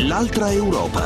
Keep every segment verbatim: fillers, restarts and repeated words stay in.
L'altra Europa.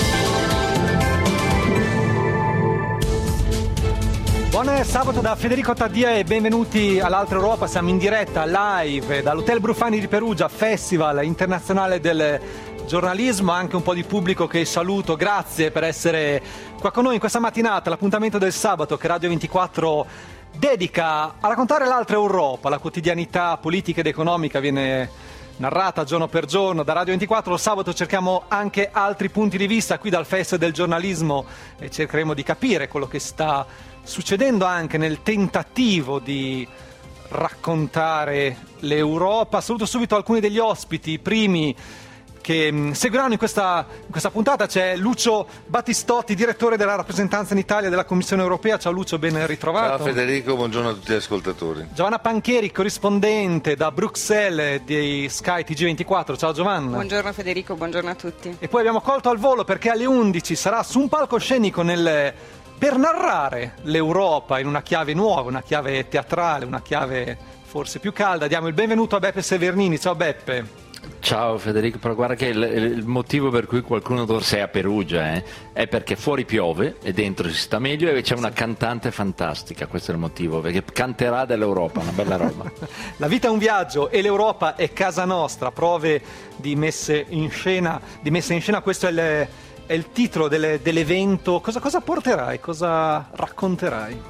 Buon sabato da Federico Taddia e benvenuti all'Altra Europa. Siamo in diretta live dall'Hotel Brufani di Perugia, Festival internazionale del giornalismo, anche un po' di pubblico che saluto. Grazie per essere qua con noi in questa mattinata, l'appuntamento del sabato che Radio ventiquattro dedica a raccontare l'Altra Europa. La quotidianità politica ed economica viene narrata giorno per giorno da Radio ventiquattro. Lo sabato cerchiamo anche altri punti di vista qui dal Festival del giornalismo e cercheremo di capire quello che sta succedendo anche nel tentativo di raccontare l'Europa. Saluto subito alcuni degli ospiti, i primi che mh, seguiranno in questa, in questa puntata. C'è Lucio Battistotti, direttore della rappresentanza in Italia della Commissione Europea. Ciao Lucio, ben ritrovato. Ciao Federico, buongiorno a tutti gli ascoltatori. Giovanna Pancheri, corrispondente da Bruxelles di Sky T G ventiquattro. Ciao Giovanna. Buongiorno Federico, buongiorno a tutti. E poi abbiamo colto al volo perché alle undici sarà su un palcoscenico nel... per narrare l'Europa in una chiave nuova, una chiave teatrale, una chiave forse più calda. Diamo il benvenuto a Beppe Severnini. Ciao Beppe. Ciao Federico, però guarda che il, il motivo per cui qualcuno dorse a Perugia eh, è perché fuori piove e dentro si sta meglio e c'è una cantante fantastica, questo è il motivo, perché canterà dell'Europa, una bella roba. La vita è un viaggio e l'Europa è casa nostra, prove di messe in scena, di messa in scena, questo è il... è il titolo delle, dell'evento. Cosa, cosa porterai? Cosa racconterai?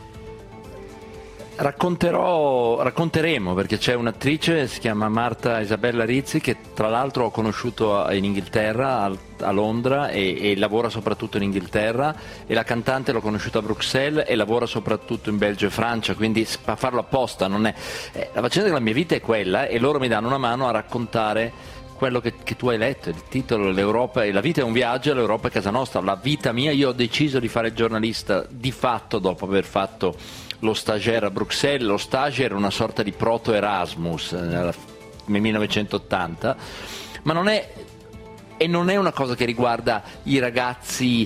Racconterò, racconteremo perché c'è un'attrice, si chiama Marta Isabella Rizzi, che tra l'altro ho conosciuto in Inghilterra, a, a Londra, e, e lavora soprattutto in Inghilterra, e la cantante l'ho conosciuta a Bruxelles e lavora soprattutto in Belgio e Francia, quindi a farlo apposta non è... Eh, la faccenda della mia vita è quella e loro mi danno una mano a raccontare quello che, che tu hai letto, il titolo, l'Europa, la vita è un viaggio, l'Europa è casa nostra. La vita mia, io ho deciso di fare il giornalista di fatto dopo aver fatto lo stagiaire a Bruxelles. Lo stage era una sorta di proto Erasmus nel millenovecentottanta, ma non è, e non è una cosa che riguarda i ragazzi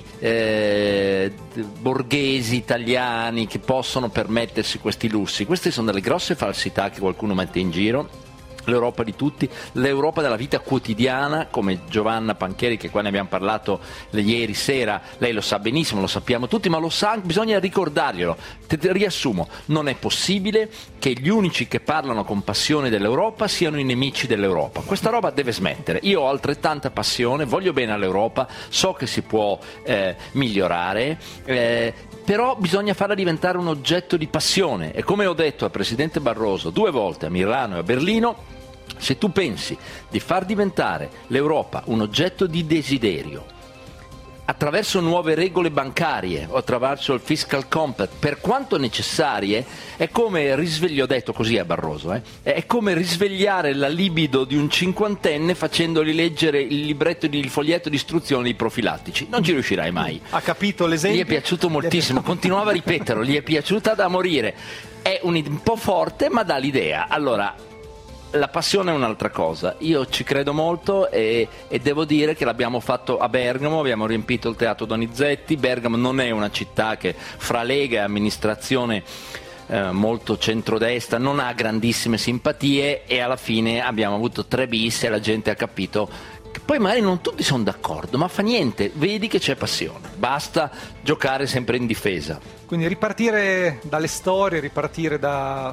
eh, borghesi italiani che possono permettersi questi lussi. Queste sono delle grosse falsità che qualcuno mette in giro. L'Europa di tutti, l'Europa della vita quotidiana, come Giovanna Pancheri, che qua ne abbiamo parlato ieri sera, lei lo sa benissimo, lo sappiamo tutti, ma lo sa, bisogna ricordarglielo. Te, te riassumo, non è possibile che gli unici che parlano con passione dell'Europa siano i nemici dell'Europa. Questa roba deve smettere. Io ho altrettanta passione, voglio bene all'Europa, so che si può eh, migliorare, eh, però bisogna farla diventare un oggetto di passione. E come ho detto al Presidente Barroso due volte a Milano e a Berlino, se tu pensi di far diventare l'Europa un oggetto di desiderio attraverso nuove regole bancarie o attraverso il fiscal compact, per quanto necessarie, è come risvegliare, ho detto così a Barroso, eh, è come risvegliare la libido di un cinquantenne facendogli leggere il libretto di il foglietto di istruzioni dei profilattici. Non ci riuscirai mai. Ha capito l'esempio? Gli è piaciuto moltissimo, continuava a ripeterlo, gli è piaciuta da morire. È un, un po' forte, ma dà l'idea. Allora, la passione è un'altra cosa, io ci credo molto e, e devo dire che l'abbiamo fatto a Bergamo, abbiamo riempito il teatro Donizetti. Bergamo non è una città che fra Lega e amministrazione eh, molto centrodestra non ha grandissime simpatie, e alla fine abbiamo avuto tre bis e la gente ha capito che poi magari non tutti sono d'accordo, ma fa niente, vedi che c'è passione, basta giocare sempre in difesa. Quindi ripartire dalle storie, ripartire da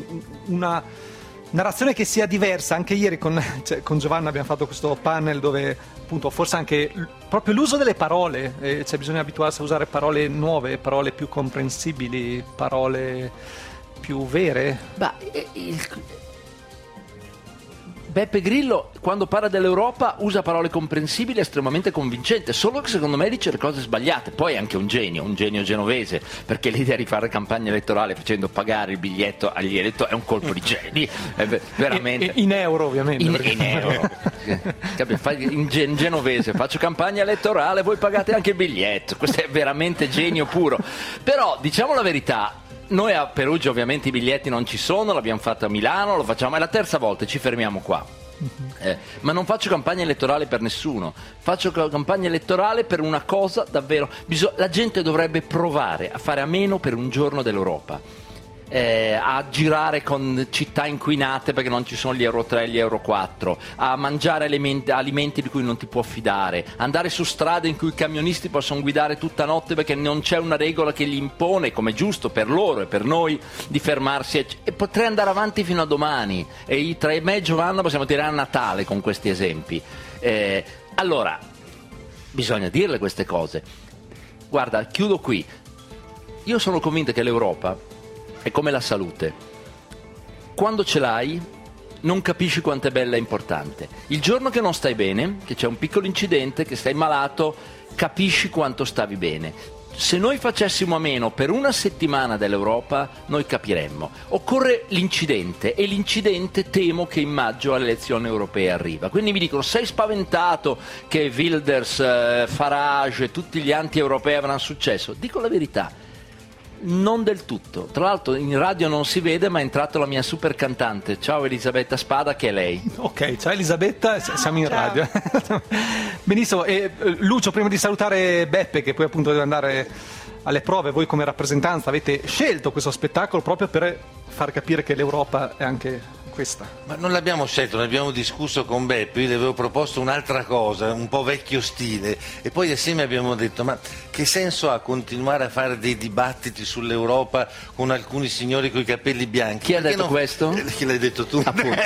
una narrazione che sia diversa. Anche ieri con, cioè, con Giovanna abbiamo fatto questo panel dove appunto forse anche l- proprio l'uso delle parole, eh, cioè bisogna abituarsi a usare parole nuove, parole più comprensibili, parole più vere. Bah, il... Beppe Grillo quando parla dell'Europa usa parole comprensibili, estremamente convincente, solo che secondo me dice le cose sbagliate. Poi è anche un genio, un genio genovese, perché l'idea di fare campagna elettorale facendo pagare il biglietto agli elettori è un colpo di genio, è veramente. In euro ovviamente. In, perché... in euro. In, gen- in genovese faccio campagna elettorale, voi pagate anche il biglietto, questo è veramente genio puro. Però diciamo la verità, noi a Perugia ovviamente i biglietti non ci sono, l'abbiamo fatto a Milano, lo facciamo, è la terza volta e ci fermiamo qua. Eh, ma non faccio campagna elettorale per nessuno, faccio campagna elettorale per una cosa davvero. Bisog- la gente dovrebbe provare a fare a meno per un giorno dell'Europa. Eh, a girare con città inquinate perché non ci sono gli euro tre e gli euro quattro, a mangiare alimenti, alimenti di cui non ti può fidare, andare su strade in cui i camionisti possono guidare tutta notte perché non c'è una regola che gli impone, come è giusto per loro e per noi, di fermarsi, e, e potrei andare avanti fino a domani, e tra me e Giovanna possiamo tirare a Natale con questi esempi. Eh, allora bisogna dirle queste cose. Guarda, chiudo qui. Io sono convinto che l'Europa è come la salute: quando ce l'hai non capisci quanto è bella e importante. Il giorno che non stai bene, che c'è un piccolo incidente, che stai malato, capisci quanto stavi bene. Se noi facessimo a meno per una settimana dell'Europa, noi capiremmo. Occorre l'incidente, e l'incidente temo che in maggio alle elezioni europee arriva. Quindi mi dicono: sei spaventato che Wilders, eh, Farage e tutti gli anti-europei avranno successo? Dico la verità, non del tutto. Tra l'altro in radio non si vede, ma è entrata la mia super cantante. Ciao Elisabetta Spada, che è lei. Ok, ciao Elisabetta, siamo in Ciao. radio. Benissimo, e Lucio, prima di salutare Beppe, che poi appunto deve andare alle prove, voi come rappresentanza avete scelto questo spettacolo proprio per far capire che l'Europa è anche questa. Ma non l'abbiamo scelto, ne abbiamo discusso con Beppe, io le avevo proposto un'altra cosa, un po' vecchio stile, e poi assieme abbiamo detto: ma che senso ha continuare a fare dei dibattiti sull'Europa con alcuni signori con i capelli bianchi? Chi ha Perché detto non... questo? Eh, chi l'hai detto tu? Appunto.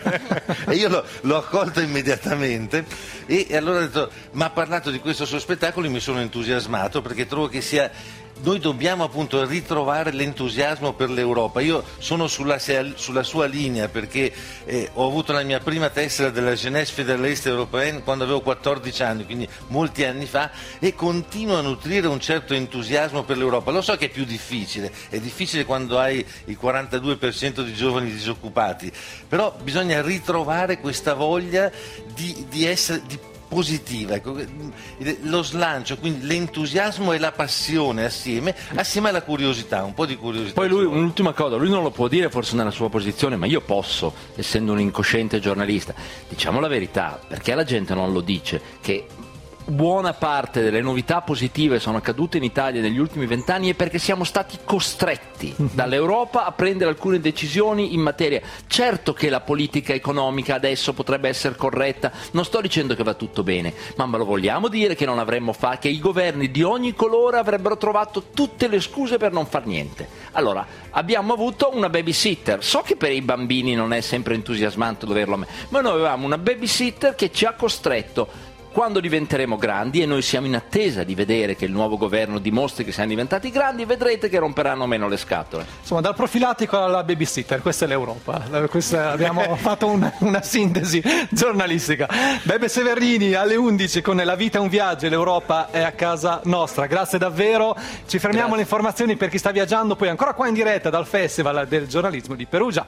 E io l'ho, l'ho accolto immediatamente, e allora ho detto: ma ha parlato di questo suo spettacolo, e mi sono entusiasmato perché trovo che sia... Noi dobbiamo appunto ritrovare l'entusiasmo per l'Europa. Io sono sulla, sulla sua linea, perché eh, ho avuto la mia prima tessera della Jeunesse Fédéraliste Européenne quando avevo quattordici anni, quindi molti anni fa, e continuo a nutrire un certo entusiasmo per l'Europa. Lo so che è più difficile, è difficile quando hai il quarantadue per cento di giovani disoccupati, però bisogna ritrovare questa voglia di, di essere... Di positiva, ecco, lo slancio, quindi l'entusiasmo e la passione assieme, assieme alla curiosità, un po' di curiosità. Poi lui, un'ultima cosa, lui non lo può dire forse nella sua posizione, ma io posso, essendo un incosciente giornalista. Diciamo la verità, perché la gente non lo dice, che buona parte delle novità positive sono accadute in Italia negli ultimi vent'anni è perché siamo stati costretti dall'Europa a prendere alcune decisioni in materia. Certo che la politica economica adesso potrebbe essere corretta, non sto dicendo che va tutto bene, ma me lo vogliamo dire che non avremmo fatto, che i governi di ogni colore avrebbero trovato tutte le scuse per non far niente. Allora, abbiamo avuto una babysitter, so che per i bambini non è sempre entusiasmante doverlo ammettere, ma noi avevamo una babysitter che ci ha costretto. Quando diventeremo grandi, e noi siamo in attesa di vedere che il nuovo governo dimostri che siamo diventati grandi, vedrete che romperanno meno le scatole. Insomma, dal profilatico alla babysitter, questa è l'Europa. Questa, abbiamo fatto una, una sintesi giornalistica. Beppe Severini alle undici con La vita è un viaggio e l'Europa è a casa nostra. Grazie davvero. Ci fermiamo alle informazioni per chi sta viaggiando, poi ancora qua in diretta dal Festival del giornalismo di Perugia.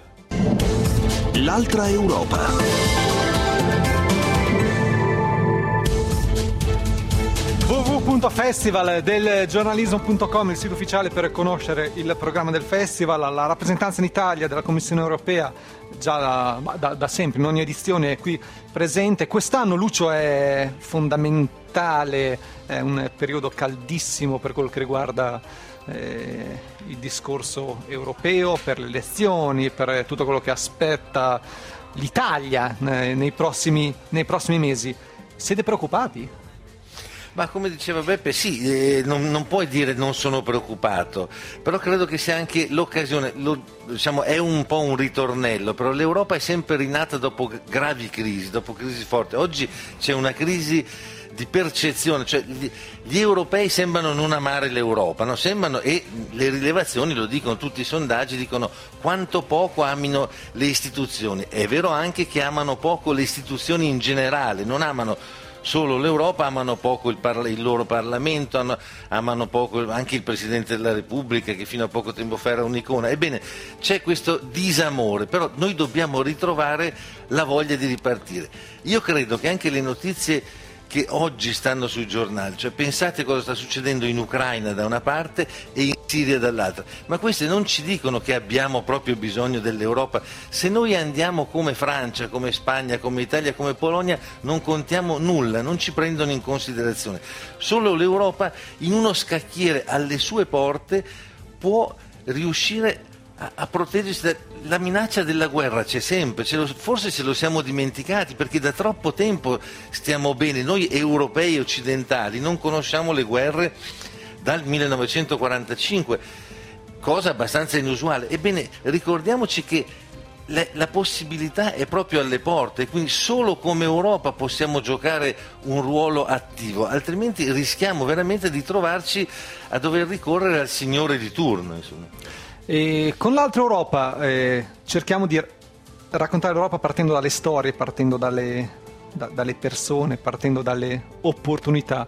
L'altra Europa. w w w punto festival del giornalismo punto com, il sito ufficiale per conoscere il programma del festival. La rappresentanza in Italia della Commissione Europea già da, da, da sempre in ogni edizione è qui presente. Quest'anno, Lucio, è fondamentale, è un periodo caldissimo per quello che riguarda eh, il discorso europeo, per le elezioni, per tutto quello che aspetta l'Italia eh, nei prossimi, nei prossimi mesi. Siete preoccupati? Ma come diceva Beppe, sì, eh, non, non puoi dire non sono preoccupato, però credo che sia anche l'occasione, lo, diciamo, è un po' un ritornello, però l'Europa è sempre rinata dopo gravi crisi, dopo crisi forti. Oggi c'è una crisi di percezione, cioè gli, gli europei sembrano non amare l'Europa, no? Sembrano, e le rilevazioni lo dicono, tutti i sondaggi dicono quanto poco amino le istituzioni. È vero anche che amano poco le istituzioni in generale, non amano solo l'Europa, amano poco il, parla- il loro Parlamento, amano, amano poco anche il Presidente della Repubblica, che fino a poco tempo fa era un'icona. Ebbene, c'è questo disamore, però noi dobbiamo ritrovare la voglia di ripartire. Io credo che anche le notizie che oggi stanno sui giornali, cioè pensate cosa sta succedendo in Ucraina da una parte e in Siria dall'altra, ma queste non ci dicono che abbiamo proprio bisogno dell'Europa. Se noi andiamo come Francia, come Spagna, come Italia, come Polonia, non contiamo nulla, non ci prendono in considerazione. Solo l'Europa, in uno scacchiere alle sue porte, può riuscire a, a proteggersi da, la minaccia della guerra c'è sempre, ce lo, forse ce lo siamo dimenticati perché da troppo tempo stiamo bene. Noi europei occidentali non conosciamo le guerre dal millenovecentoquarantacinque, cosa abbastanza inusuale. Ebbene, ricordiamoci che la, la possibilità è proprio alle porte, quindi solo come Europa possiamo giocare un ruolo attivo, altrimenti rischiamo veramente di trovarci a dover ricorrere al signore di turno, insomma. E con l'altra Europa eh, cerchiamo di raccontare l'Europa partendo dalle storie, partendo dalle, da, dalle persone, partendo dalle opportunità.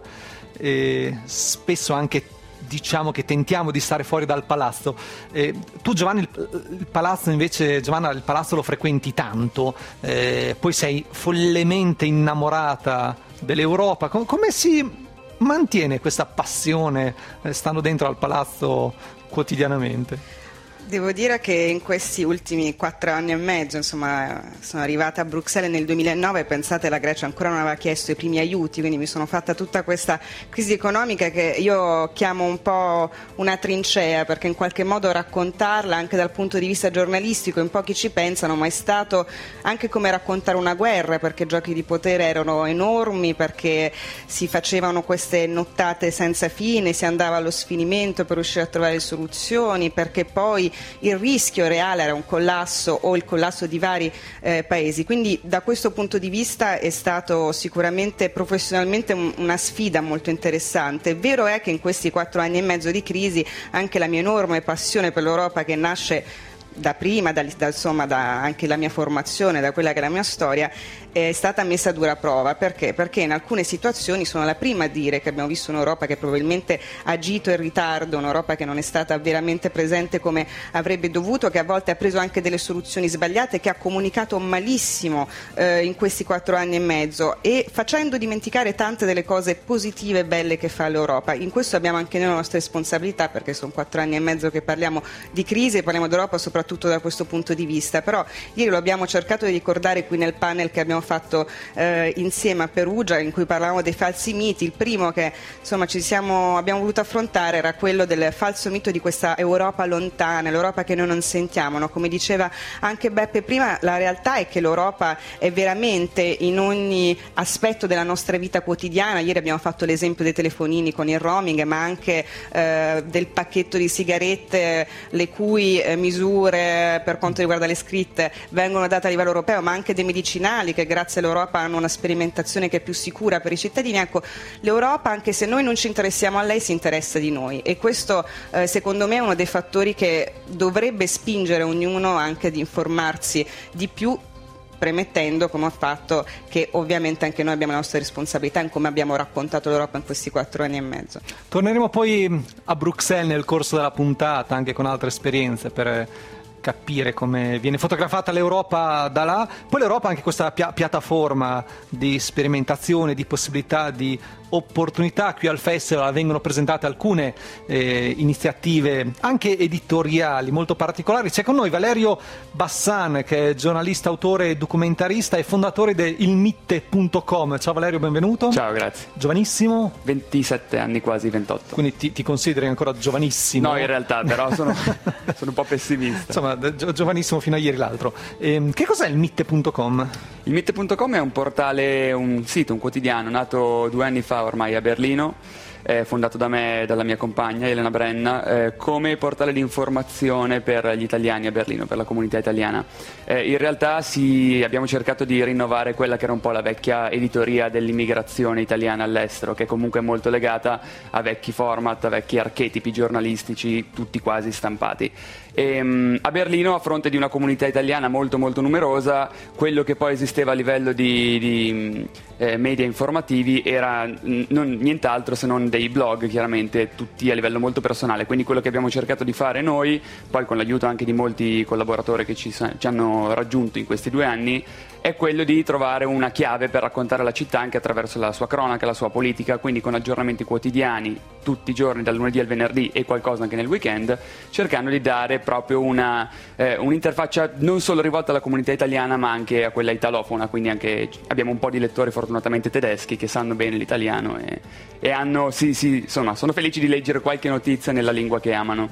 E spesso anche diciamo che tentiamo di stare fuori dal palazzo. Eh, tu Giovanni il, il palazzo invece, Giovanna, il palazzo lo frequenti tanto, eh, poi sei follemente innamorata dell'Europa. Com- come si mantiene questa passione eh, stando dentro al palazzo quotidianamente? Devo dire che in questi ultimi quattro anni e mezzo, insomma, sono arrivata a Bruxelles nel duemilanove e pensate la Grecia ancora non aveva chiesto i primi aiuti, quindi mi sono fatta tutta questa crisi economica che io chiamo un po' una trincea, perché in qualche modo raccontarla anche dal punto di vista giornalistico in pochi ci pensano, ma è stato anche come raccontare una guerra, perché i giochi di potere erano enormi, perché si facevano queste nottate senza fine, si andava allo sfinimento per riuscire a trovare soluzioni, perché poi il rischio reale era un collasso o il collasso di vari eh, paesi. Quindi da questo punto di vista è stato sicuramente professionalmente un, una sfida molto interessante. Vero è che in questi quattro anni e mezzo di crisi anche la mia enorme passione per l'Europa, che nasce da prima, da, da, insomma, da anche la mia formazione, da quella che è la mia storia, è stata messa a dura prova. Perché? Perché in alcune situazioni sono la prima a dire che abbiamo visto un'Europa che probabilmente ha agito in ritardo, un'Europa che non è stata veramente presente come avrebbe dovuto, che a volte ha preso anche delle soluzioni sbagliate, che ha comunicato malissimo eh, in questi quattro anni e mezzo, e facendo dimenticare tante delle cose positive e belle che fa l'Europa. In questo abbiamo anche noi la nostra responsabilità, perché sono quattro anni e mezzo che parliamo di crisi e parliamo d'Europa soprattutto da questo punto di vista. Però ieri lo abbiamo cercato di ricordare qui nel panel che abbiamo fatto eh, insieme a Perugia, in cui parlavamo dei falsi miti. Il primo che insomma ci siamo, abbiamo voluto affrontare era quello del falso mito di questa Europa lontana, l'Europa che noi non sentiamo, no? Come diceva anche Beppe prima, la realtà è che l'Europa è veramente in ogni aspetto della nostra vita quotidiana. Ieri abbiamo fatto l'esempio dei telefonini con il roaming, ma anche eh, del pacchetto di sigarette, le cui eh, misure per quanto riguarda le scritte vengono date a livello europeo, ma anche dei medicinali che grazie all'Europa hanno una sperimentazione che è più sicura per i cittadini. Ecco, l'Europa, anche se noi non ci interessiamo a lei, si interessa di noi, e questo eh, secondo me è uno dei fattori che dovrebbe spingere ognuno anche ad informarsi di più, premettendo, come ho fatto, che ovviamente anche noi abbiamo la nostra responsabilità in come abbiamo raccontato l'Europa in questi quattro anni e mezzo. Torneremo poi a Bruxelles nel corso della puntata, anche con altre esperienze, per capire come viene fotografata l'Europa da là. Poi l'Europa ha anche questa pia- piattaforma di sperimentazione, di possibilità, di opportunità. Qui al festival vengono presentate alcune eh, iniziative anche editoriali molto particolari. C'è con noi Valerio Bassan, che è giornalista, autore, documentarista e fondatore di il mitte punto com. Ciao Valerio, benvenuto. Ciao, grazie. Giovanissimo? ventisette anni, quasi ventotto. Quindi ti, ti consideri ancora giovanissimo? No, in realtà però sono, sono un po' pessimista. Insomma, gio- giovanissimo fino a ieri l'altro. Ehm, che cos'è il mitte punto com? Il mitte punto com è un portale, un sito, un quotidiano nato due anni fa ormai a Berlino, eh, fondato da me e dalla mia compagna Elena Brenna, eh, come portale di informazione per gli italiani a Berlino, per la comunità italiana. Eh, in realtà sì, abbiamo cercato di rinnovare quella che era un po' la vecchia editoria dell'immigrazione italiana all'estero, che comunque è molto legata a vecchi format, a vecchi archetipi giornalistici, tutti quasi stampati. E, um, a Berlino, a fronte di una comunità italiana molto molto numerosa, quello che poi esisteva a livello di, di eh, media informativi era n- non, nient'altro se non dei blog, chiaramente tutti a livello molto personale. Quindi quello che abbiamo cercato di fare noi, poi con l'aiuto anche di molti collaboratori che ci, ci hanno raggiunto in questi due anni, è quello di trovare una chiave per raccontare la città anche attraverso la sua cronaca, la sua politica, quindi con aggiornamenti quotidiani tutti i giorni, dal lunedì al venerdì, e qualcosa anche nel weekend, cercando di dare proprio una, eh, un'interfaccia non solo rivolta alla comunità italiana ma anche a quella italofona. Quindi anche abbiamo un po' di lettori fortunatamente tedeschi che sanno bene l'italiano e, e hanno, sì, sì, insomma, sono felici di leggere qualche notizia nella lingua che amano.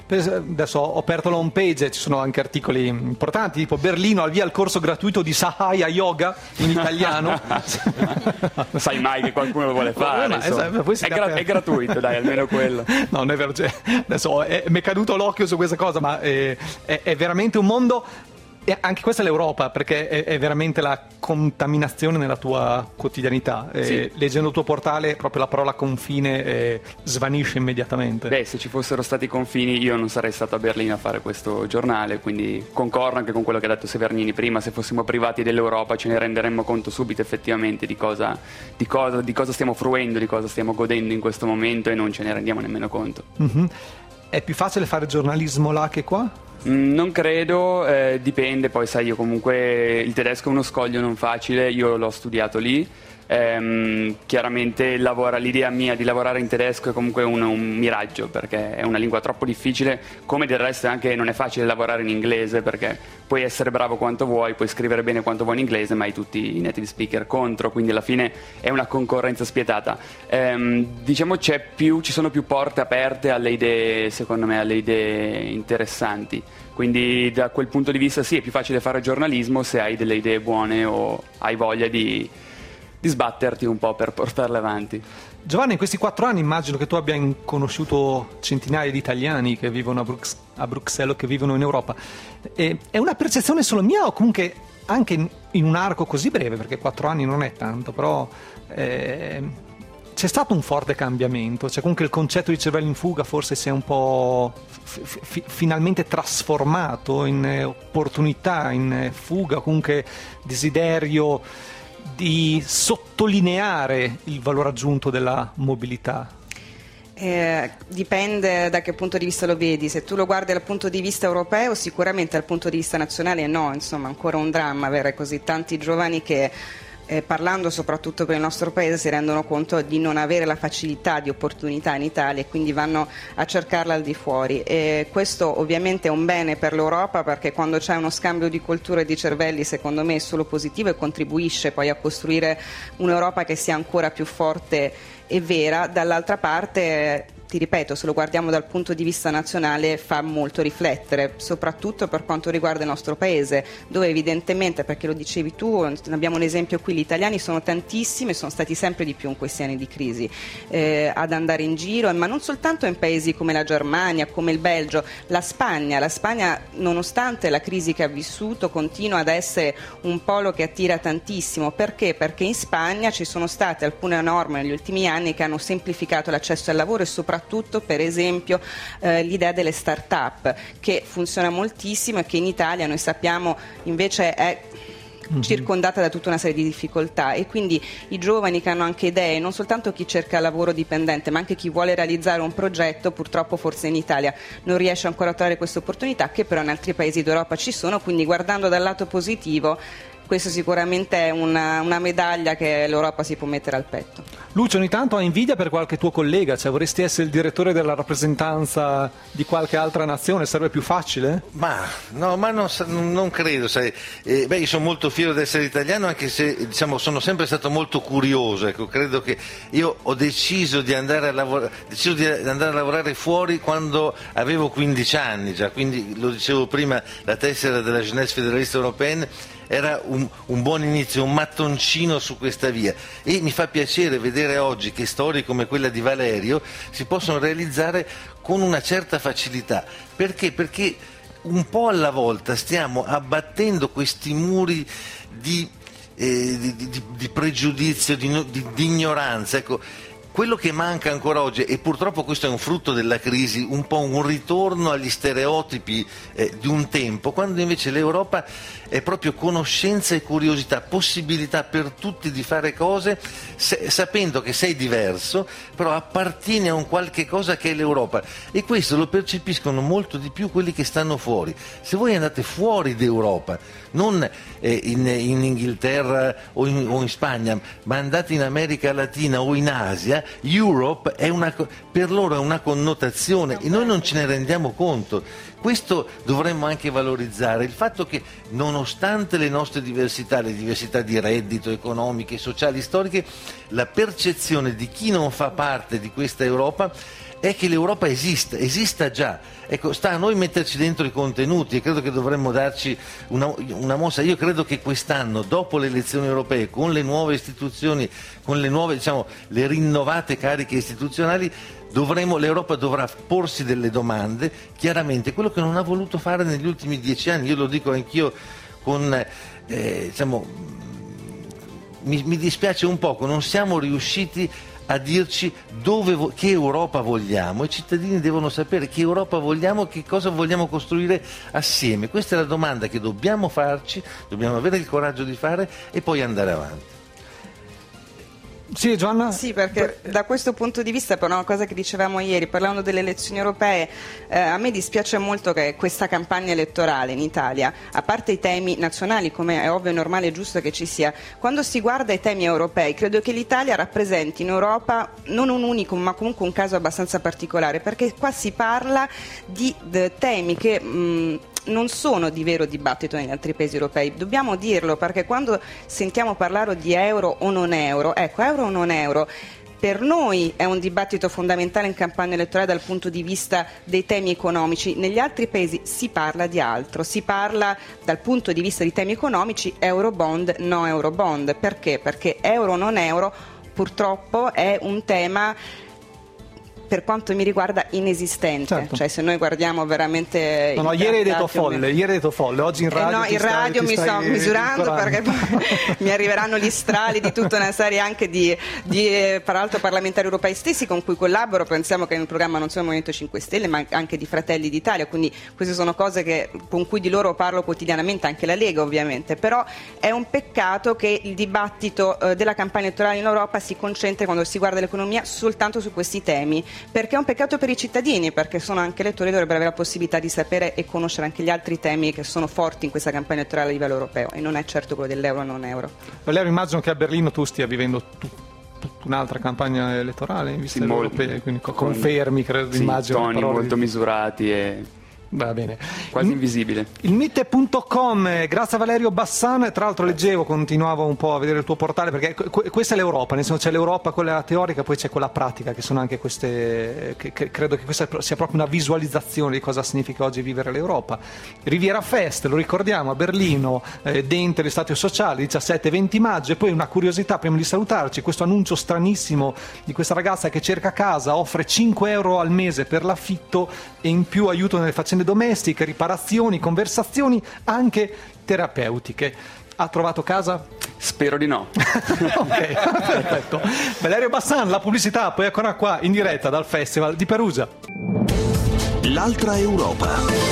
Adesso ho aperto la home page e ci sono anche articoli importanti, tipo Berlino al via il corso gratuito di Sahaya Yoga in italiano. Sai mai che qualcuno lo vuole fare, Ma, esatto, poi è, gra- è gratuito, dai, almeno quello. No, non è vero, cioè, adesso è, mi è caduto l'occhio su questa cosa, ma è, è, è veramente un mondo. E anche questa è l'Europa, perché è, è veramente la contaminazione nella tua quotidianità. Sì. Eh, leggendo il tuo portale, proprio la parola confine eh, svanisce immediatamente. Beh, se ci fossero stati confini io non sarei stato a Berlino a fare questo giornale, quindi concordo anche con quello che ha detto Severnini prima. Se fossimo privati dell'Europa ce ne renderemmo conto subito effettivamente di cosa, di cosa, di cosa stiamo fruendo, di cosa stiamo godendo in questo momento, e non ce ne rendiamo nemmeno conto. Mm-hmm. È più facile fare giornalismo là che qua? Mm, non credo, eh, dipende. Poi sai, io comunque il tedesco è uno scoglio non facile, io l'ho studiato lì. Ehm, chiaramente lavora, l'idea mia di lavorare in tedesco è comunque un, un miraggio, perché è una lingua troppo difficile, come del resto anche non è facile lavorare in inglese, perché puoi essere bravo quanto vuoi, puoi scrivere bene quanto vuoi in inglese, ma hai tutti i native speaker contro, quindi alla fine è una concorrenza spietata. Ehm, diciamo c'è più, ci sono più porte aperte alle idee, secondo me, alle idee interessanti. Quindi da quel punto di vista sì, è più facile fare giornalismo se hai delle idee buone o hai voglia di di sbatterti un po' per portarle avanti. Giovanni, in questi quattro anni immagino che tu abbia conosciuto centinaia di italiani che vivono a, Brux- a Bruxelles o che vivono in Europa. E, è una percezione solo mia o comunque anche in, in un arco così breve, perché quattro anni non è tanto, però eh, c'è stato un forte cambiamento, cioè comunque il concetto di cervello in fuga forse si è un po' f- f- finalmente trasformato in eh, opportunità, in eh, fuga, comunque desiderio di sottolineare il valore aggiunto della mobilità. Eh, dipende da che punto di vista lo vedi. Se tu lo guardi dal punto di vista europeo, sicuramente dal punto di vista nazionale no, insomma è ancora un dramma avere così tanti giovani che Eh, parlando soprattutto per il nostro paese si rendono conto di non avere la facilità di opportunità in Italia e quindi vanno a cercarla al di fuori, e questo ovviamente è un bene per l'Europa, perché quando c'è uno scambio di culture e di cervelli secondo me è solo positivo e contribuisce poi a costruire un'Europa che sia ancora più forte e vera. Dall'altra parte, ti ripeto, se lo guardiamo dal punto di vista nazionale fa molto riflettere, soprattutto per quanto riguarda il nostro paese, dove evidentemente, perché lo dicevi tu, abbiamo un esempio qui, gli italiani sono tantissimi e sono stati sempre di più in questi anni di crisi eh, ad andare in giro, ma non soltanto in paesi come la Germania, come il Belgio, la Spagna. La Spagna, nonostante la crisi che ha vissuto, continua ad essere un polo che attira tantissimo. Perché? Perché in Spagna ci sono state alcune norme negli ultimi anni che hanno semplificato l'accesso al lavoro e soprattutto Soprattutto per esempio eh, l'idea delle start-up, che funziona moltissimo e che in Italia noi sappiamo invece è circondata da tutta una serie di difficoltà, e quindi i giovani che hanno anche idee, non soltanto chi cerca lavoro dipendente ma anche chi vuole realizzare un progetto, purtroppo forse in Italia non riesce ancora a trovare queste opportunità che però in altri paesi d'Europa ci sono. Quindi guardando dal lato positivo, questo sicuramente è una, una medaglia che l'Europa si può mettere al petto. Lucio, ogni tanto hai invidia per qualche tuo collega? Cioè vorresti essere il direttore della rappresentanza di qualche altra nazione? Sarebbe più facile? Ma no, ma non, non credo, sai. Eh, beh, io sono molto fiero di essere italiano, anche se diciamo sono sempre stato molto curioso. Ecco, credo che io ho deciso di andare a lavorare, deciso di andare a lavorare fuori quando avevo quindici anni già, quindi lo dicevo prima, la tessera della Jeunesse Fédéraliste Européenne era un, un buon inizio, un mattoncino su questa via, e mi fa piacere vedere oggi che storie come quella di Valerio si possono realizzare con una certa facilità. Perché? Perché un po' alla volta stiamo abbattendo questi muri di, eh, di, di, di pregiudizio, di, di, di ignoranza. Ecco, quello che manca ancora oggi, e purtroppo questo è un frutto della crisi, un po' un ritorno agli stereotipi eh, di un tempo, quando invece l'Europa è proprio conoscenza e curiosità, possibilità per tutti di fare cose se, sapendo che sei diverso, però appartieni a un qualche cosa che è l'Europa, e questo lo percepiscono molto di più quelli che stanno fuori. Se voi andate fuori d'Europa, non eh, in, in Inghilterra o in, o in Spagna, ma andate in America Latina o in Asia, Europe è una, per loro è una connotazione e noi non ce ne rendiamo conto. Questo dovremmo anche valorizzare, il fatto che nonostante le nostre diversità, le diversità di reddito, economiche, sociali, storiche, la percezione di chi non fa parte di questa Europa è che l'Europa esista, esista già. Ecco, sta a noi metterci dentro i contenuti e credo che dovremmo darci una, una mossa. Io credo che quest'anno, dopo le elezioni europee, con le nuove istituzioni, con le nuove, diciamo, le rinnovate cariche istituzionali, dovremo, l'Europa dovrà porsi delle domande, chiaramente quello che non ha voluto fare negli ultimi dieci anni. Io lo dico anch'io con, eh, diciamo, mi, mi dispiace un poco, non siamo riusciti a dirci dove, che Europa vogliamo. I cittadini devono sapere che Europa vogliamo, che cosa vogliamo costruire assieme. Questa è la domanda che dobbiamo farci, dobbiamo avere il coraggio di fare e poi andare avanti. Sì, Giovanna? Sì, perché da questo punto di vista, per una cosa che dicevamo ieri, parlando delle elezioni europee, eh, a me dispiace molto che questa campagna elettorale in Italia, a parte i temi nazionali, come è ovvio, normale e giusto che ci sia, quando si guarda i temi europei, credo che l'Italia rappresenti in Europa non un unicum, ma comunque un caso abbastanza particolare, perché qua si parla di, di temi che... Mh, non sono di vero dibattito negli altri paesi europei, dobbiamo dirlo, perché quando sentiamo parlare di euro o non euro, ecco, euro o non euro, per noi è un dibattito fondamentale in campagna elettorale dal punto di vista dei temi economici. Negli altri paesi si parla di altro, si parla dal punto di vista di temi economici, eurobond, no eurobond. Perché? Perché euro o non euro purtroppo è un tema, per quanto mi riguarda, inesistente. Certo. Cioè, se noi guardiamo veramente... No, no, ieri hai detto folle, ieri hai detto folle, oggi in radio... Eh no, in stai, radio mi sto misurando perché poi mi arriveranno gli strali di tutta una serie anche di, di eh, tra l'altro, parlamentari europei stessi con cui collaboro. Pensiamo che nel programma non solo il Movimento cinque Stelle, ma anche di Fratelli d'Italia, quindi queste sono cose che, con cui di loro parlo quotidianamente, anche la Lega ovviamente. Però è un peccato che il dibattito eh, della campagna elettorale in Europa si concentri, quando si guarda l'economia, soltanto su questi temi, perché è un peccato per i cittadini, perché sono anche elettori, dovrebbero avere la possibilità di sapere e conoscere anche gli altri temi che sono forti in questa campagna elettorale a livello europeo, e non è certo quello dell'euro o non euro. Valerio, immagino che a Berlino tu stia vivendo tu, tutta un'altra campagna elettorale in vista sì, europee, quindi confermi, credo, sì, immagino. Toni molto di... misurati e... Va bene. Quasi il, invisibile. Il Mitte punto com, grazie a Valerio Bassan. Tra l'altro leggevo, continuavo un po' a vedere il tuo portale, perché questa è l'Europa, nel senso c'è l'Europa quella teorica, poi c'è quella pratica, che sono anche queste, che, che credo che questa sia proprio una visualizzazione di cosa significa oggi vivere l'Europa. Riviera Fest, lo ricordiamo, a Berlino, eh, dentro l'Estadio Sociale, diciassette venti maggio. E poi una curiosità prima di salutarci, questo annuncio stranissimo di questa ragazza che cerca casa, offre cinque euro al mese per l'affitto e in più aiuto nelle faccende domestiche, riparazioni, conversazioni anche terapeutiche. Ha trovato casa? Spero di no. Ok, perfetto. Valerio Bassan, la pubblicità, poi ancora qua in diretta dal Festival di Perugia. L'altra Europa.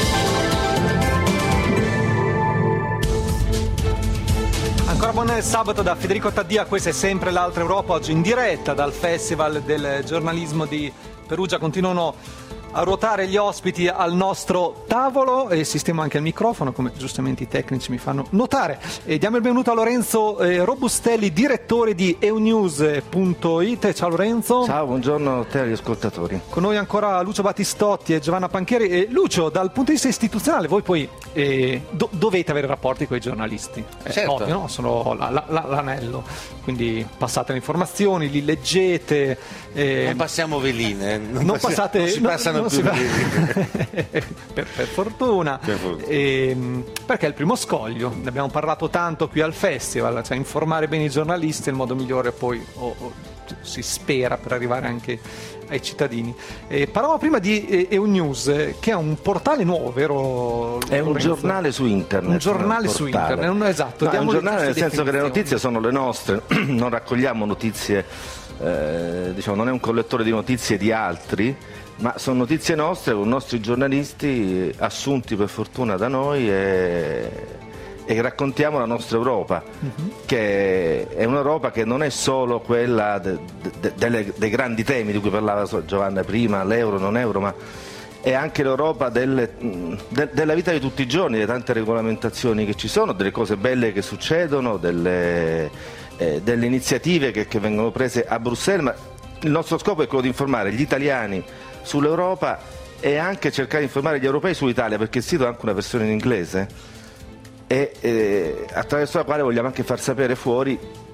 Ancora buon sabato da Federico Taddia, questa è sempre l'Altra Europa, oggi in diretta dal Festival del giornalismo di Perugia. Continuano a ruotare gli ospiti al nostro tavolo e sistemo anche il microfono, come giustamente i tecnici mi fanno notare. E diamo il benvenuto a Lorenzo eh, Robustelli, direttore di eunews punto it. Ciao Lorenzo. Ciao, buongiorno a te e agli ascoltatori. Con noi ancora Lucio Battistotti e Giovanna Pancheri. E Lucio, dal punto di vista istituzionale, voi poi eh, do- dovete avere rapporti con i giornalisti. Eh, certo. Ovvio, no? Sono la, la, la, l'anello. Quindi passate le informazioni, li leggete. Eh, non passiamo veline. Non, non passi- passate... non si no, passano non più si va- veline. per, per fortuna. Per fortuna. E, perché è il primo scoglio. Ne abbiamo parlato tanto qui al festival. Cioè, informare bene i giornalisti è il modo migliore poi... O, o, si spera, per arrivare anche ai cittadini. Eh, parlavamo prima di eh, EUNews, eh, che è un portale nuovo, vero? È un Lorenzo? giornale su internet. Un giornale su internet, un, esatto. No, è un diamo le giornale nel giuste senso che le definizioni. notizie sono le nostre, non raccogliamo notizie, eh, diciamo, non è un collettore di notizie di altri, ma sono notizie nostre con i nostri giornalisti assunti per fortuna da noi e... e raccontiamo la nostra Europa, uh-huh. che è un'Europa che non è solo quella de, de, de, dei grandi temi di cui parlava Giovanna prima, l'euro, non euro, ma è anche l'Europa delle, de, della vita di tutti i giorni, delle tante regolamentazioni che ci sono, delle cose belle che succedono, delle, eh, delle iniziative che, che vengono prese a Bruxelles, ma il nostro scopo è quello di informare gli italiani sull'Europa e anche cercare di informare gli europei sull'Italia, perché il sito ha anche una versione in inglese e eh, attraverso la quale vogliamo anche far sapere fuori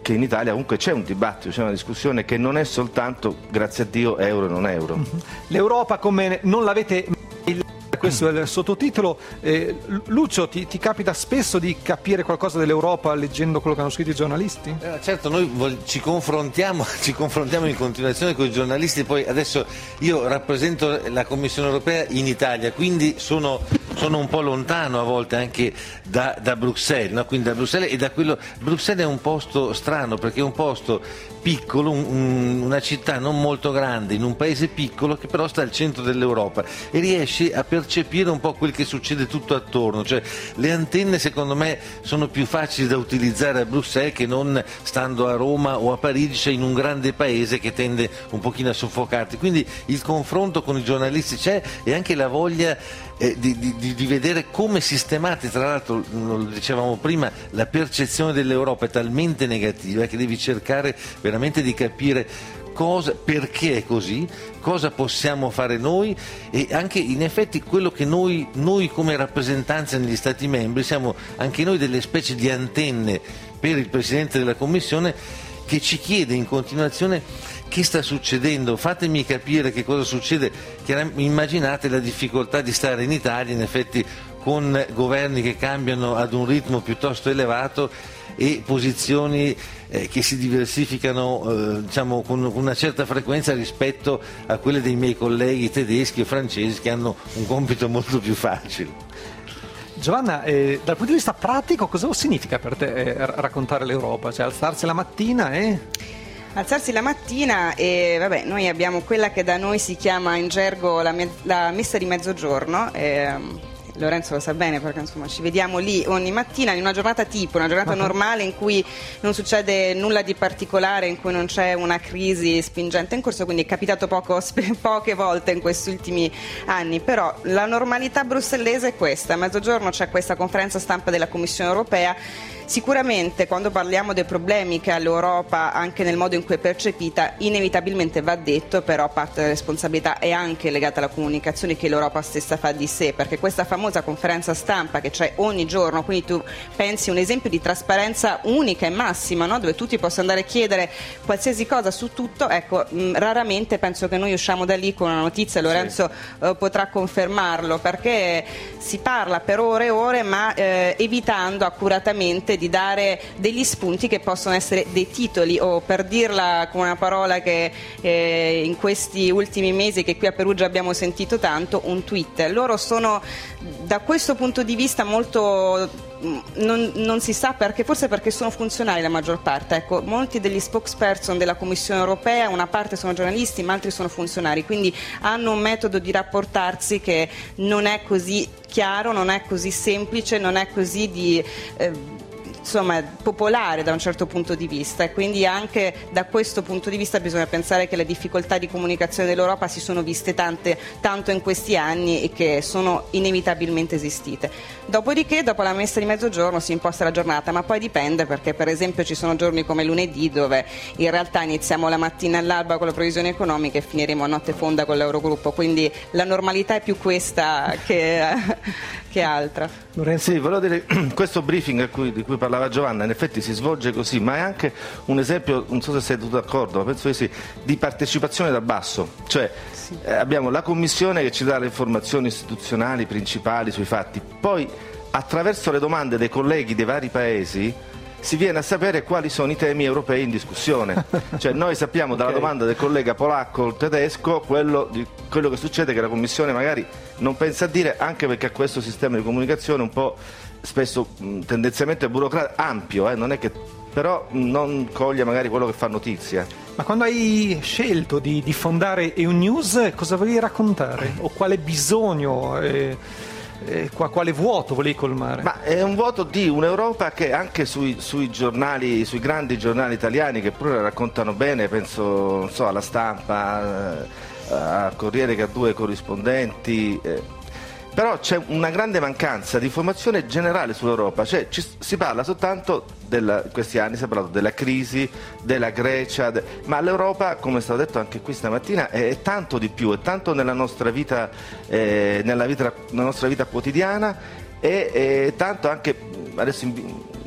che in Italia comunque c'è un dibattito, c'è una discussione che non è soltanto, grazie a Dio, euro e non euro. L'Europa come non l'avete mai, questo è il sottotitolo. eh, Lucio, ti, ti capita spesso di capire qualcosa dell'Europa leggendo quello che hanno scritto i giornalisti? Eh, certo, noi vol- ci confrontiamo ci confrontiamo in continuazione con i giornalisti. Poi adesso io rappresento la Commissione europea in Italia, quindi sono, sono un po' lontano a volte anche da, da Bruxelles, no? Quindi da Bruxelles e da quello. Bruxelles è un posto strano perché è un posto piccolo, un, un, una città non molto grande in un paese piccolo che però sta al centro dell'Europa e riesce a percepire un po' quel che succede tutto attorno. Cioè, le antenne secondo me sono più facili da utilizzare a Bruxelles che non stando a Roma o a Parigi, cioè in un grande paese che tende un pochino a soffocarti. Quindi il confronto con i giornalisti c'è e anche la voglia eh, di, di, di vedere come sistemati. Tra l'altro, lo dicevamo prima, la percezione dell'Europa è talmente negativa che devi cercare veramente di capire cosa, perché è così, cosa possiamo fare noi e anche in effetti quello che noi, noi come rappresentanza negli Stati membri siamo anche noi delle specie di antenne per il Presidente della Commissione che ci chiede in continuazione che sta succedendo, fatemi capire che cosa succede. Immaginate la difficoltà di stare in Italia in effetti con governi che cambiano ad un ritmo piuttosto elevato e posizioni eh, che si diversificano eh, diciamo, con una certa frequenza rispetto a quelle dei miei colleghi tedeschi o francesi che hanno un compito molto più facile. Giovanna, eh, dal punto di vista pratico cosa significa per te eh, raccontare l'Europa? Cioè alzarsi la mattina e... Alzarsi la mattina e vabbè, noi abbiamo quella che da noi si chiama in gergo la, me- la messa di mezzogiorno. ehm, Lorenzo lo sa bene perché insomma ci vediamo lì ogni mattina in una giornata tipo, una giornata uh-huh. normale in cui non succede nulla di particolare, in cui non c'è una crisi spingente in corso, quindi è capitato poco, spe- poche volte in questi ultimi anni, però la normalità brussellese è questa. A mezzogiorno c'è questa conferenza stampa della Commissione europea. Sicuramente quando parliamo dei problemi che ha l'Europa anche nel modo in cui è percepita, inevitabilmente va detto, però parte della responsabilità è anche legata alla comunicazione che l'Europa stessa fa di sé, perché questa famosa conferenza stampa che c'è ogni giorno, quindi tu pensi un esempio di trasparenza unica e massima, no? Dove tutti possono andare a chiedere qualsiasi cosa su tutto, ecco, mh, raramente penso che noi usciamo da lì con una notizia, Lorenzo sì. eh, potrà confermarlo, perché si parla per ore e ore ma eh, evitando accuratamente di dare degli spunti che possono essere dei titoli, o per dirla con una parola che eh, in questi ultimi mesi che qui a Perugia abbiamo sentito tanto, un tweet. Loro sono da questo punto di vista molto non, non si sa perché, forse perché sono funzionali la maggior parte, ecco, molti degli spokesperson della Commissione europea, una parte sono giornalisti ma altri sono funzionari, quindi hanno un metodo di rapportarsi che non è così chiaro, non è così semplice, non è così di eh, insomma popolare da un certo punto di vista, e quindi anche da questo punto di vista bisogna pensare che le difficoltà di comunicazione dell'Europa si sono viste tante, tanto in questi anni e che sono inevitabilmente esistite. Dopodiché, dopo la messa di mezzogiorno si imposta la giornata, ma poi dipende, perché per esempio ci sono giorni come lunedì dove in realtà iniziamo la mattina all'alba con la previsione economica e finiremo a notte fonda con l'Eurogruppo, quindi la normalità è più questa che, che altra. Lorenzo, sì, volevo dire, questo briefing a cui, di cui parlava Giovanna in effetti si svolge così, ma è anche un esempio, non so se sei tu d'accordo, ma penso di sì, di partecipazione da basso, cioè sì. eh, abbiamo la Commissione che ci dà le informazioni istituzionali principali sui fatti, poi attraverso le domande dei colleghi dei vari paesi si viene a sapere quali sono i temi europei in discussione. Cioè noi sappiamo dalla okay. domanda del collega polacco o tedesco quello, di, quello che succede, che la Commissione magari non pensa a dire, anche perché ha questo sistema di comunicazione un po' spesso mh, tendenzialmente burocratico, ampio, eh, non è che, però mh, non coglie magari quello che fa notizia. Ma quando hai scelto di, di fondare EUNews, cosa volevi raccontare? O quale bisogno... Eh... Eh, quale vuoto volevi colmare? Ma è un vuoto di un'Europa che anche sui, sui giornali, sui grandi giornali italiani che pure la raccontano bene, penso non so, alla Stampa, eh, a Corriere che ha due corrispondenti, eh, però c'è una grande mancanza di informazione generale sull'Europa, cioè ci, si parla soltanto della, in questi anni si è parlato della crisi, della Grecia, de, ma l'Europa, come è stato detto anche qui stamattina, è, è tanto di più, è tanto nella nostra vita, eh, nella, vita, nella nostra vita quotidiana e, e tanto anche, adesso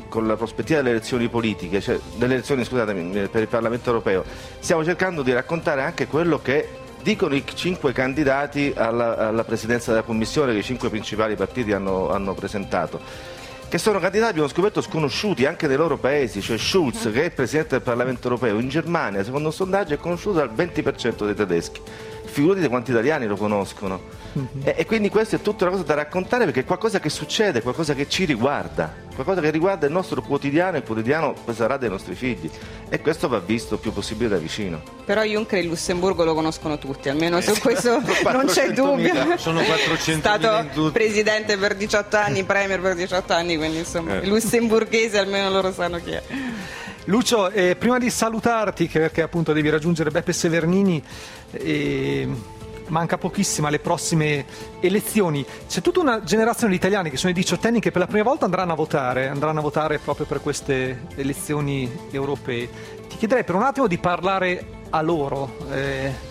con la prospettiva delle elezioni politiche, cioè delle elezioni, scusatemi, per il Parlamento europeo, stiamo cercando di raccontare anche quello che dicono i cinque candidati alla, alla presidenza della Commissione che i cinque principali partiti hanno, hanno presentato, che sono candidati, abbiamo scoperto, sconosciuti anche nei loro paesi. Cioè Schulz, che è il Presidente del Parlamento europeo, in Germania, secondo un sondaggio, è conosciuto dal venti per cento dei tedeschi. Figurati quanti italiani lo conoscono. Mm-hmm. E, e quindi questa è tutta una cosa da raccontare, perché è qualcosa che succede, qualcosa che ci riguarda, qualcosa che riguarda il nostro quotidiano, il quotidiano poi sarà dei nostri figli, e questo va visto il più possibile da vicino. Però Juncker in Lussemburgo lo conoscono tutti, almeno su questo non c'è dubbio. Sono quattrocento è stato presidente per diciotto anni, premier per diciotto anni, quindi insomma eh. i lussemburghesi almeno loro sanno chi è. Lucio, eh, prima di salutarti, che perché appunto devi raggiungere Beppe Severnini, eh, manca pochissimo alle prossime elezioni, c'è tutta una generazione di italiani che sono i diciottenni che per la prima volta andranno a votare, andranno a votare proprio per queste elezioni europee. Ti chiederei per un attimo di parlare a loro. Eh,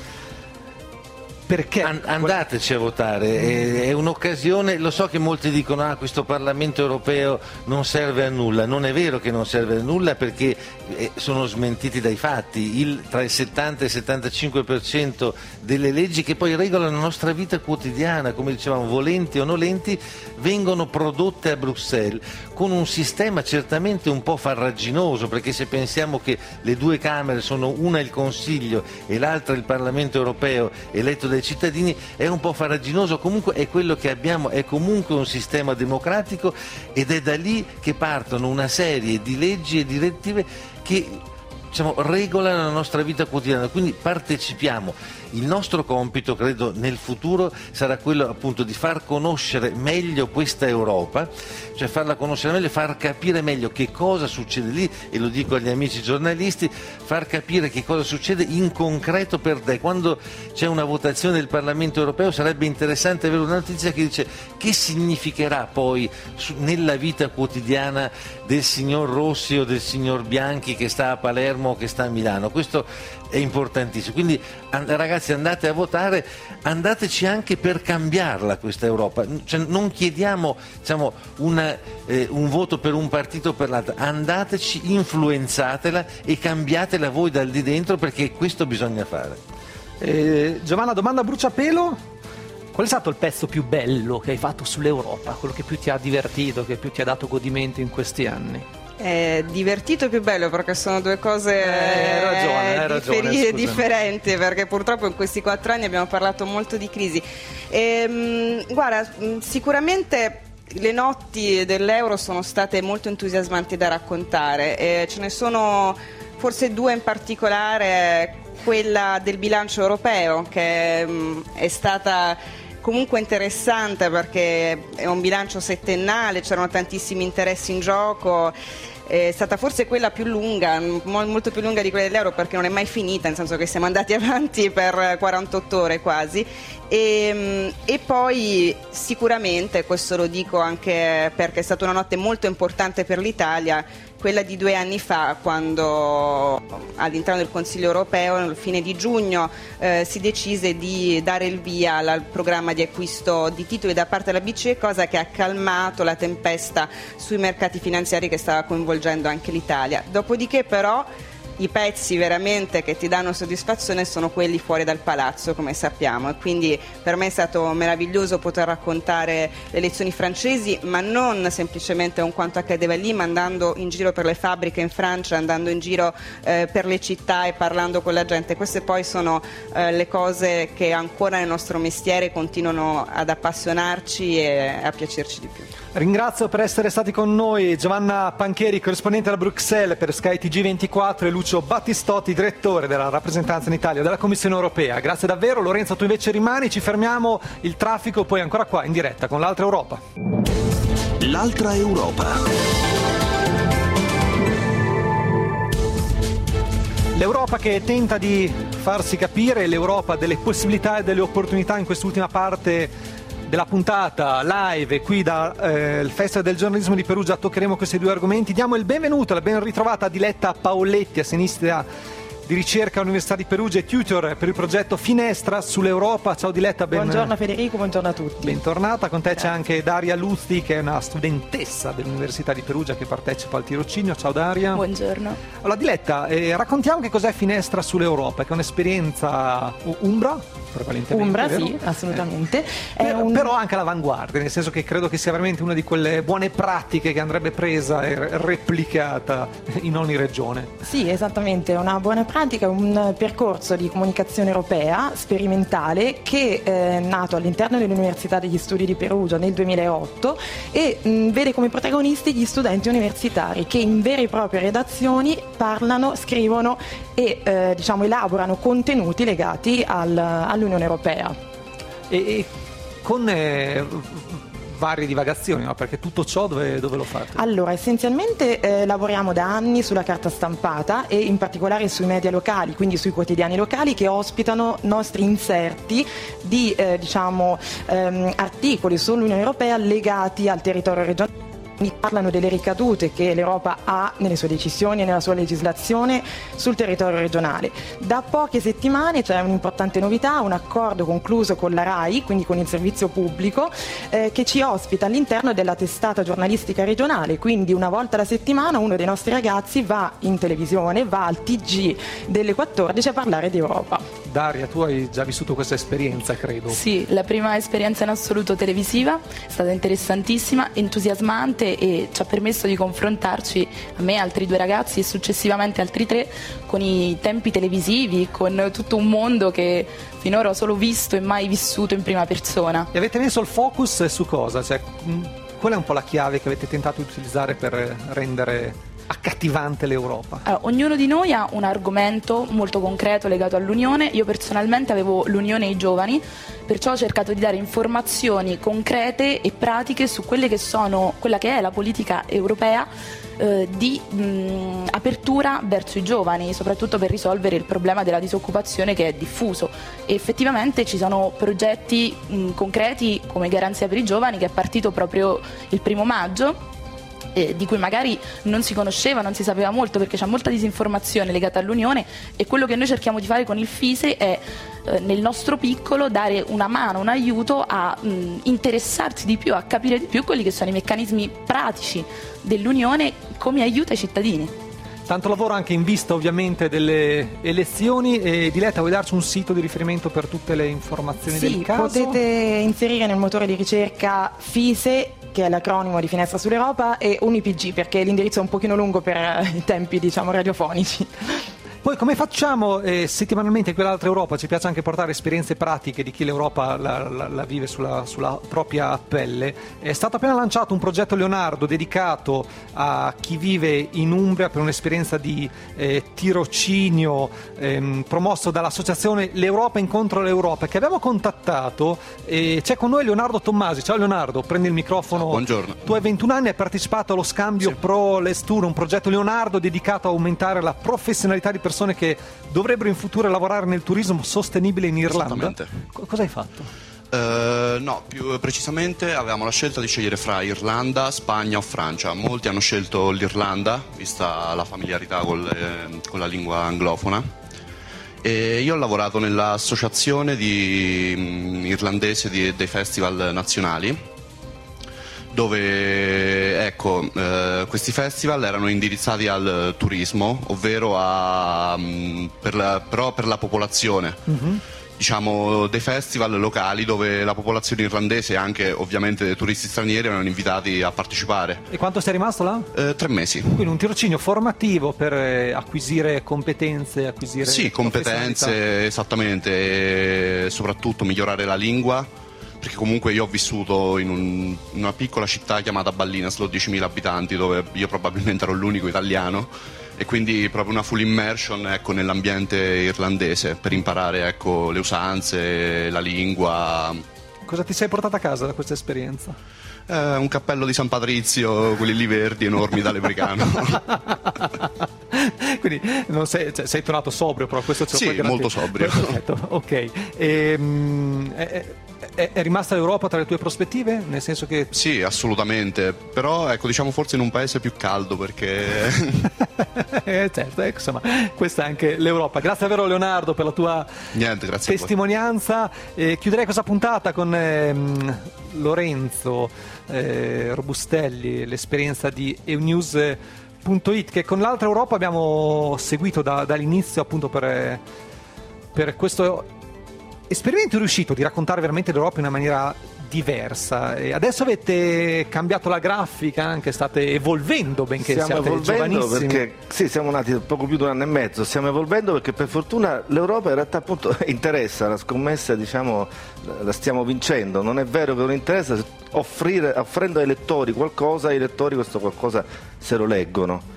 Perché? And- andateci a votare, è, è un'occasione. Lo so che molti dicono ah, questo Parlamento europeo non serve a nulla. Non è vero che non serve a nulla, perché eh, sono smentiti dai fatti. Il, tra il settanta e il settantacinque per cento delle leggi che poi regolano la nostra vita quotidiana, come dicevamo, volenti o nolenti, vengono prodotte a Bruxelles con un sistema certamente un po' farraginoso, perché se pensiamo che le due Camere sono una il Consiglio e l'altra il Parlamento europeo eletto dai cittadini, è un po' farraginoso. Comunque è quello che abbiamo, è comunque un sistema democratico, ed è da lì che partono una serie di leggi e direttive che, diciamo, regolano la nostra vita quotidiana. Quindi partecipiamo. Il nostro compito, credo, nel futuro sarà quello appunto di far conoscere meglio questa Europa, cioè farla conoscere meglio, far capire meglio che cosa succede lì, e lo dico agli amici giornalisti, far capire che cosa succede in concreto per te. Quando c'è una votazione del Parlamento europeo sarebbe interessante avere una notizia che dice che significherà poi su, nella vita quotidiana del signor Rossi o del signor Bianchi che sta a Palermo o che sta a Milano. Questo è importantissimo. Quindi and- ragazzi, andate a votare, andateci anche per cambiarla questa Europa, cioè, non chiediamo, diciamo, una, eh, un voto per un partito o per l'altro, andateci, influenzatela e cambiatela voi dal di dentro, perché questo bisogna fare. eh, Giovanna, domanda a bruciapelo: qual è stato il pezzo più bello che hai fatto sull'Europa, quello che più ti ha divertito, che più ti ha dato godimento in questi anni? È divertito e più bello, perché sono due cose eh, hai ragione, hai ragione, differi- differenti, perché purtroppo in questi quattro anni abbiamo parlato molto di crisi. E, guarda, sicuramente le notti dell'Euro sono state molto entusiasmanti da raccontare, e ce ne sono forse due in particolare. Quella del bilancio europeo, che mh, è stata comunque interessante perché è un bilancio settennale, c'erano tantissimi interessi in gioco. È stata forse quella più lunga, molto più lunga di quella dell'Euro, perché non è mai finita, nel senso che siamo andati avanti per quarantotto ore quasi. E, e poi sicuramente, questo lo dico anche perché è stata una notte molto importante per l'Italia, quella di due anni fa, quando all'interno del Consiglio europeo, alla fine di giugno, eh, si decise di dare il via al programma di acquisto di titoli da parte della B C E, cosa che ha calmato la tempesta sui mercati finanziari che stava coinvolgendo anche l'Italia. Dopodiché però i pezzi veramente che ti danno soddisfazione sono quelli fuori dal palazzo, come sappiamo, e quindi per me è stato meraviglioso poter raccontare le elezioni francesi, ma non semplicemente un quanto accadeva lì, ma andando in giro per le fabbriche in Francia, andando in giro eh, per le città e parlando con la gente. Queste poi sono eh, le cose che ancora nel nostro mestiere continuano ad appassionarci e a piacerci di più. Ringrazio per essere stati con noi Giovanna Pancheri, corrispondente da Bruxelles per Sky T G ventiquattro, e Lucio Battistotti, direttore della rappresentanza in Italia della Commissione Europea. Grazie davvero. Lorenzo, tu invece rimani, ci fermiamo il traffico, poi ancora qua in diretta con l'Altra Europa. L'Altra Europa. L'Europa che tenta di farsi capire, l'Europa delle possibilità e delle opportunità. In quest'ultima parte della puntata live qui dal eh, Festival del Giornalismo di Perugia toccheremo questi due argomenti. Diamo il benvenuto, la ben ritrovata Diletta Paoletti, a sinistra di ricerca all'Università di Perugia e tutor per il progetto Finestra sull'Europa. Ciao Diletta, ben... buongiorno Federico, buongiorno a tutti. Bentornata, con te Grazie. C'è anche Daria Luzzi, che è una studentessa dell'Università di Perugia che partecipa al tirocinio. Ciao Daria. Buongiorno. Allora Diletta, eh, raccontiamo che cos'è Finestra sull'Europa, che è un'esperienza umbra? Umbra, vero? sì, assolutamente. Eh, È un... Però anche all'avanguardia, nel senso che credo che sia veramente una di quelle buone pratiche che andrebbe presa e replicata in ogni regione. Sì, esattamente, è una buona pratica, un percorso di comunicazione europea sperimentale che è nato all'interno dell'Università degli Studi di Perugia nel duemilaotto e mh, vede come protagonisti gli studenti universitari che in vere e proprie redazioni parlano, scrivono e eh, diciamo elaborano contenuti legati al, all'Unione Europea. E, e con eh, varie divagazioni, no? Perché tutto ciò dove, dove lo fate? Allora, essenzialmente eh, lavoriamo da anni sulla carta stampata e in particolare sui media locali, quindi sui quotidiani locali che ospitano nostri inserti di eh, diciamo ehm, articoli sull'Unione Europea legati al territorio regionale. Parlano delle ricadute che l'Europa ha nelle sue decisioni e nella sua legislazione sul territorio regionale. Da poche settimane c'è un'importante novità, un accordo concluso con la RAI, quindi con il servizio pubblico, eh, che ci ospita all'interno della testata giornalistica regionale, quindi una volta alla settimana uno dei nostri ragazzi va in televisione, va al T G delle quattordici a parlare di Europa. Daria, tu hai già vissuto questa esperienza, credo. Sì, la prima esperienza in assoluto televisiva, è stata interessantissima, entusiasmante e ci ha permesso di confrontarci, a me, altri due ragazzi e successivamente altri tre, con i tempi televisivi, con tutto un mondo che finora ho solo visto e mai vissuto in prima persona. E avete messo il focus su cosa? Cioè, qual è un po' la chiave che avete tentato di utilizzare per rendere accattivante l'Europa? Allora, ognuno di noi ha un argomento molto concreto legato all'Unione. Io personalmente avevo l'Unione e i giovani, perciò ho cercato di dare informazioni concrete e pratiche su quelle che sono, quella che è la politica europea eh, di mh, apertura verso i giovani, soprattutto per risolvere il problema della disoccupazione che è diffuso. E effettivamente ci sono progetti mh, concreti come Garanzia per i giovani, che è partito proprio il primo maggio, Eh, di cui magari non si conosceva, non si sapeva molto, perché c'è molta disinformazione legata all'Unione, e quello che noi cerchiamo di fare con il FISE è eh, nel nostro piccolo dare una mano, un aiuto a mh, interessarsi di più, a capire di più quelli che sono i meccanismi pratici dell'Unione come aiuta i cittadini. Tanto lavoro anche in vista ovviamente delle elezioni. E Diletta, vuoi darci un sito di riferimento per tutte le informazioni sì, del caso? Sì, potete inserire nel motore di ricerca FISE, che è l'acronimo di Finestra sull'Europa, e un I P G, perché l'indirizzo è un pochino lungo per i tempi, diciamo, radiofonici. Poi come facciamo eh, settimanalmente qui all'Altra Europa? Ci piace anche portare esperienze pratiche di chi l'Europa la, la, la vive sulla, sulla propria pelle. È stato appena lanciato un progetto Leonardo dedicato a chi vive in Umbria per un'esperienza di eh, tirocinio ehm, promosso dall'associazione L'Europa incontro l'Europa, che abbiamo contattato. E c'è con noi Leonardo Tommasi. Ciao Leonardo, prendi il microfono. Ciao, buongiorno. Tu hai ventuno anni e hai partecipato allo scambio sì. Pro Lesture, un progetto Leonardo dedicato a aumentare la professionalità di persone che dovrebbero in futuro lavorare nel turismo sostenibile in Irlanda. Esattamente. Co- cosa hai fatto? Uh, no, più precisamente avevamo la scelta di scegliere fra Irlanda, Spagna o Francia. Molti hanno scelto l'Irlanda, vista la familiarità con, le, con la lingua anglofona. E io ho lavorato nell'associazione di, um, irlandese di, dei festival nazionali, dove ecco, eh, questi festival erano indirizzati al turismo, ovvero a, mh, per la, però per la popolazione. Mm-hmm. Diciamo dei festival locali dove la popolazione irlandese e anche ovviamente dei turisti stranieri erano invitati a partecipare. E quanto sei rimasto là? Eh, tre mesi. Quindi un tirocinio formativo per eh, acquisire competenze, acquisire Sì, competenze, esattamente, e soprattutto migliorare la lingua. Perché comunque io ho vissuto in, un, in una piccola città chiamata Ballinasloe, diecimila abitanti, dove io probabilmente ero l'unico italiano, e quindi proprio una full immersion, ecco, nell'ambiente irlandese per imparare, ecco, le usanze, la lingua. Cosa ti sei portato a casa da questa esperienza? Eh, un cappello di San Patrizio, quelli lì verdi enormi da lepricano. Quindi non sei, cioè, sei tornato sobrio, però questo ce lo Sì, puoi garantire. molto sobrio. Perfetto, ok. E, è, è, è rimasta l'Europa tra le tue prospettive? Nel senso che... Sì, assolutamente, però ecco, diciamo forse in un paese più caldo, perché... eh, certo, ecco, insomma, questa è anche l'Europa. Grazie davvero Leonardo per la tua Niente, grazie testimonianza. Eh, chiuderei questa puntata con ehm, Lorenzo eh, Robustelli, l'esperienza di Eunews punto it, che con l'altra Europa abbiamo seguito da, dall'inizio, appunto per, per questo esperimento riuscito di raccontare veramente l'Europa in una maniera diversa. E adesso avete cambiato la grafica, anche state evolvendo, benché stiamo siate evolvendo giovanissimi. Perché sì, siamo nati poco più di un anno e mezzo, stiamo evolvendo perché per fortuna l'Europa in realtà appunto interessa, la scommessa diciamo la stiamo vincendo. Non è vero che non interessa, offrire, offrendo ai lettori qualcosa, i lettori questo qualcosa se lo leggono.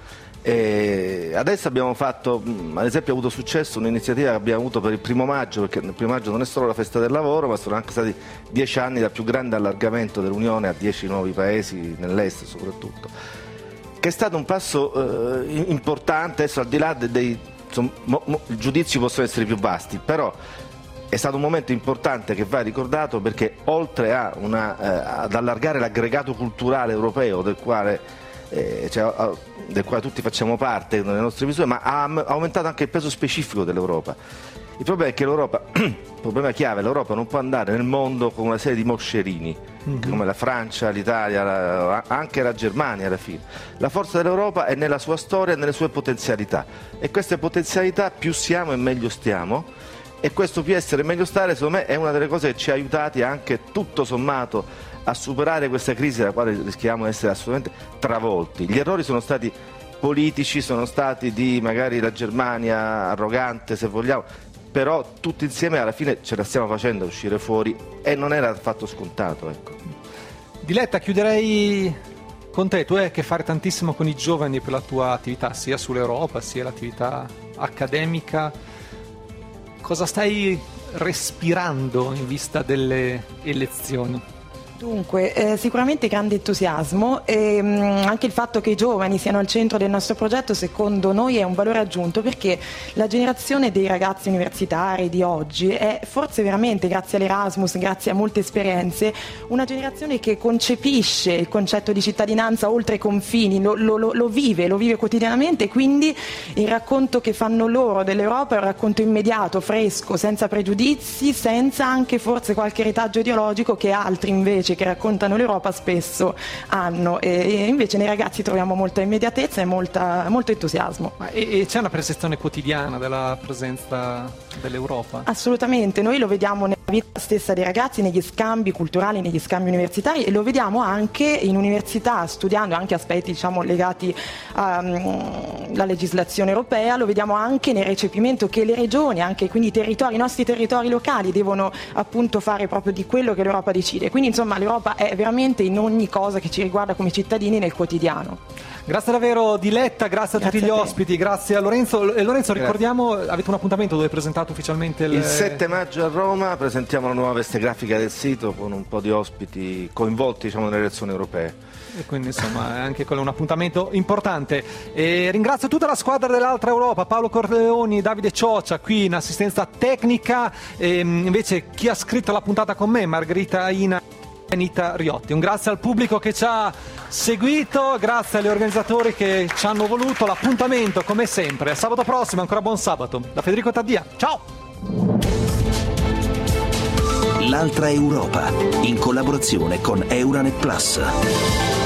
E adesso abbiamo fatto, ad esempio, ha avuto successo un'iniziativa che abbiamo avuto per il primo maggio, perché il primo maggio non è solo la festa del lavoro, ma sono anche stati dieci anni dal più grande allargamento dell'Unione a dieci nuovi paesi nell'est soprattutto, che è stato un passo eh, importante. Adesso al di là dei, dei insomma, mo, mo, i giudizi possono essere più vasti, però è stato un momento importante che va ricordato, perché oltre a una, eh, ad allargare l'aggregato culturale europeo del quale Eh, cioè, del quale tutti facciamo parte nelle nostre misure, ma ha aumentato anche il peso specifico dell'Europa. Il problema è che l'Europa, il problema chiave, l'Europa non può andare nel mondo con una serie di moscerini, mm-hmm. come la Francia, l'Italia, la, anche la Germania alla fine. La forza dell'Europa è nella sua storia e nelle sue potenzialità, e queste potenzialità più siamo e meglio stiamo, e questo più essere e meglio stare secondo me è una delle cose che ci ha aiutati anche tutto sommato a superare questa crisi dalla quale rischiamo di essere assolutamente travolti. Gli errori sono stati politici, sono stati di magari la Germania arrogante se vogliamo, però tutti insieme alla fine ce la stiamo facendo uscire fuori e non era affatto scontato, ecco. Diletta, chiuderei con te. Tu hai a che fare tantissimo con i giovani per la tua attività, sia sull'Europa sia l'attività accademica. Cosa stai respirando in vista delle elezioni? Dunque, eh, sicuramente grande entusiasmo e mh, anche il fatto che i giovani siano al centro del nostro progetto secondo noi è un valore aggiunto, perché la generazione dei ragazzi universitari di oggi è forse veramente, grazie all'Erasmus, grazie a molte esperienze, una generazione che concepisce il concetto di cittadinanza oltre i confini, lo, lo, lo vive, lo vive quotidianamente, quindi il racconto che fanno loro dell'Europa è un racconto immediato, fresco, senza pregiudizi, senza anche forse qualche retaggio ideologico che altri invece che raccontano l'Europa spesso hanno, e invece nei ragazzi troviamo molta immediatezza e molta, molto entusiasmo. Ma e, e c'è una percezione quotidiana della presenza dell'Europa? Assolutamente, noi lo vediamo nella vita stessa dei ragazzi, negli scambi culturali, negli scambi universitari, e lo vediamo anche in università, studiando anche aspetti diciamo legati alla um, legislazione europea, lo vediamo anche nel recepimento che le regioni, anche quindi i territori, i nostri territori locali devono appunto fare proprio di quello che l'Europa decide. Quindi insomma l'Europa è veramente in ogni cosa che ci riguarda come cittadini nel quotidiano. Grazie davvero Diletta, grazie a Grazie tutti a gli te. ospiti, grazie a Lorenzo. E Lorenzo, ricordiamo, avete un appuntamento dove presentate ufficialmente il... Il sette maggio a Roma presentiamo la nuova veste grafica del sito con un po' di ospiti coinvolti diciamo, nelle elezioni europee. E quindi insomma è anche quello un appuntamento importante. E ringrazio tutta la squadra dell'altra Europa, Paolo Corleoni, Davide Cioccia qui in assistenza tecnica, e invece chi ha scritto la puntata con me, Margherita Ina, Anita Riotti. Un grazie al pubblico che ci ha seguito, grazie agli organizzatori che ci hanno voluto. L'appuntamento come sempre sabato prossimo, ancora buon sabato da Federico Taddia, ciao. L'altra Europa, in collaborazione con Euranet Plus.